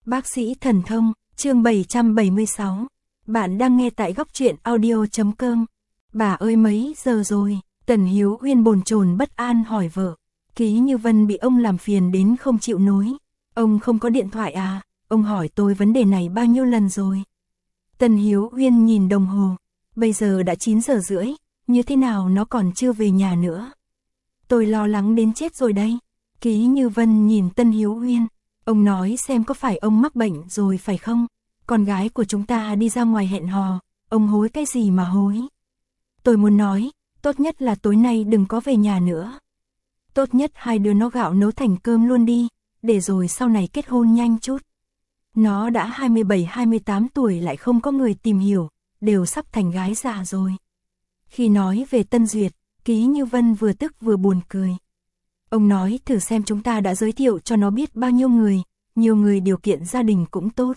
Bác sĩ thần thông, chương 776. Bạn đang nghe tại góc truyện audio.com. Bà ơi mấy giờ rồi? Tần Hiếu Uyên bồn chồn bất an hỏi vợ. Ký Như Vân bị ông làm phiền đến không chịu nối. Ông không có điện thoại à? Ông hỏi tôi vấn đề này bao nhiêu lần rồi? Tần Hiếu Uyên nhìn đồng hồ. Bây giờ đã 9 giờ rưỡi, như thế nào nó còn chưa về nhà nữa? Tôi lo lắng đến chết rồi đây. Ký Như Vân nhìn Tần Hiếu Uyên. Ông nói xem có phải ông mắc bệnh rồi phải không? Con gái của chúng ta đi ra ngoài hẹn hò, ông hối cái gì mà hối? Tôi muốn nói, tốt nhất là tối nay đừng có về nhà nữa. Tốt nhất hai đứa nó gạo nấu thành cơm luôn đi, để rồi sau này kết hôn nhanh chút. Nó đã 27-28 tuổi lại không có người tìm hiểu, đều sắp thành gái già rồi. Khi nói về Tân Duyệt, Ký Như Vân vừa tức vừa buồn cười. Ông nói thử xem chúng ta đã giới thiệu cho nó biết bao nhiêu người, nhiều người điều kiện gia đình cũng tốt.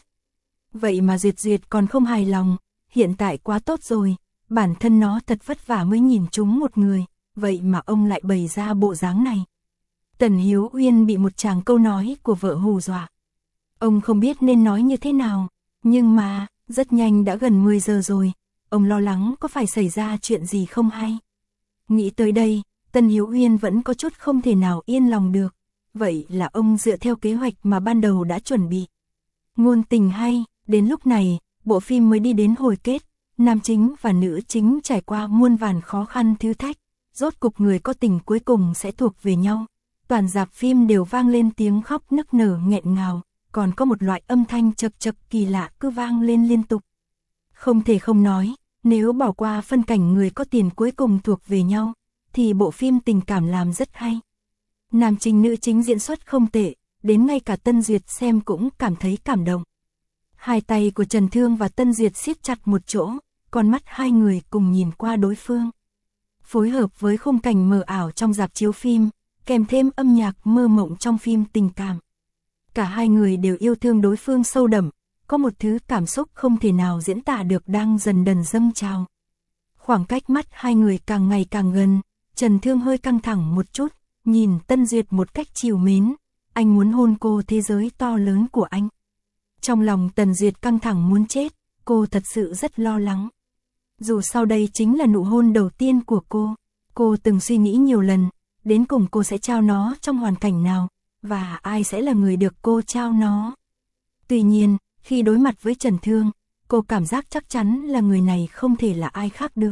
Vậy mà Duyệt còn không hài lòng, hiện tại quá tốt rồi, bản thân nó thật vất vả mới nhìn trúng một người, vậy mà ông lại bày ra bộ dáng này. Tần Hiếu Uyên bị một tràng câu nói của vợ hù dọa. Ông không biết nên nói như thế nào, nhưng mà, rất nhanh đã gần 10 giờ rồi, ông lo lắng có phải xảy ra chuyện gì không hay. Nghĩ tới đây, Tần Hiếu Uyên vẫn có chút không thể nào yên lòng được, vậy là ông dựa theo kế hoạch mà ban đầu đã chuẩn bị. Ngôn tình hay, đến lúc này, bộ phim mới đi đến hồi kết, nam chính và nữ chính trải qua muôn vàn khó khăn thử thách, rốt cục người có tình cuối cùng sẽ thuộc về nhau. Toàn rạp phim đều vang lên tiếng khóc nức nở nghẹn ngào, còn có một loại âm thanh chật chật kỳ lạ cứ vang lên liên tục. Không thể không nói, nếu bỏ qua phân cảnh người có tiền cuối cùng thuộc về nhau, thì bộ phim tình cảm làm rất hay. Nam chính nữ chính diễn xuất không tệ, đến ngay cả Tân Duyệt xem cũng cảm thấy cảm động. Hai tay của Trần Thương và Tân Duyệt siết chặt một chỗ, con mắt hai người cùng nhìn qua đối phương. Phối hợp với khung cảnh mờ ảo trong rạp chiếu phim, kèm thêm âm nhạc mơ mộng trong phim tình cảm. Cả hai người đều yêu thương đối phương sâu đậm, có một thứ cảm xúc không thể nào diễn tả được đang dần dần dâng trào. Khoảng cách mắt hai người càng ngày càng gần, Trần Thương hơi căng thẳng một chút, nhìn Tân Duyệt một cách trìu mến, anh muốn hôn cô thế giới to lớn của anh. Trong lòng Tần Duyệt căng thẳng muốn chết, cô thật sự rất lo lắng. Dù sau đây chính là nụ hôn đầu tiên của cô từng suy nghĩ nhiều lần, đến cùng cô sẽ trao nó trong hoàn cảnh nào, và ai sẽ là người được cô trao nó. Tuy nhiên, khi đối mặt với Trần Thương, cô cảm giác chắc chắn là người này không thể là ai khác được.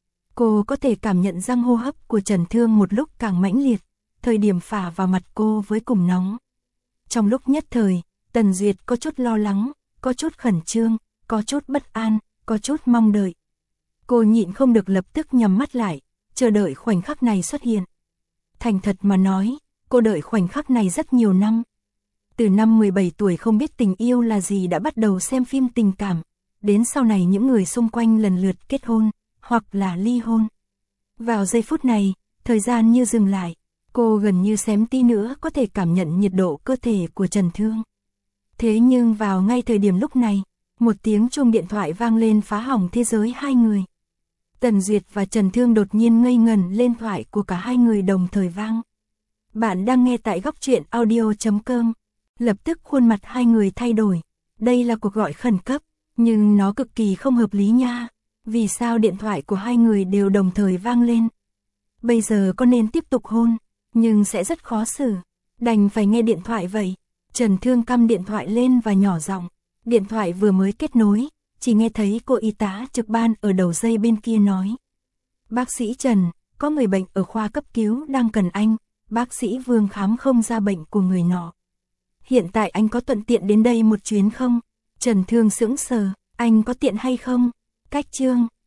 Cô có thể cảm nhận răng hô hấp của Trần Thương một lúc càng mãnh liệt, thời điểm phả vào mặt cô với cùng nóng. Trong lúc nhất thời, Tần Duyệt có chút lo lắng, có chút khẩn trương, có chút bất an, có chút mong đợi. Cô nhịn không được lập tức nhắm mắt lại, chờ đợi khoảnh khắc này xuất hiện. Thành thật mà nói, cô đợi khoảnh khắc này rất nhiều năm. Từ năm 17 tuổi không biết tình yêu là gì đã bắt đầu xem phim tình cảm, đến sau này những người xung quanh lần lượt kết hôn, hoặc là ly hôn. Vào giây phút này, thời gian như dừng lại, cô gần như xém tí nữa có thể cảm nhận nhiệt độ cơ thể của Trần Thương. Thế nhưng vào ngay thời điểm lúc này, một tiếng chuông điện thoại vang lên phá hỏng thế giới hai người. Tần Duyệt và Trần Thương đột nhiên ngây ngẩn lên thoại của cả hai người đồng thời vang. Bạn đang nghe tại góc truyện audio.com. Lập tức khuôn mặt hai người thay đổi. Đây là cuộc gọi khẩn cấp, nhưng nó cực kỳ không hợp lý nha. Vì sao điện thoại của hai người đều đồng thời vang lên? Bây giờ có nên tiếp tục hôn, nhưng sẽ rất khó xử. Đành phải nghe điện thoại vậy. Trần Thương căm điện thoại lên và nhỏ giọng. Điện thoại vừa mới kết nối, chỉ nghe thấy cô y tá trực ban ở đầu dây bên kia nói. Bác sĩ Trần, có người bệnh ở khoa cấp cứu đang cần anh, bác sĩ Vương khám không ra bệnh của người nọ. Hiện tại anh có thuận tiện đến đây một chuyến không? Trần Thương sững sờ, anh có tiện hay không? Cách chương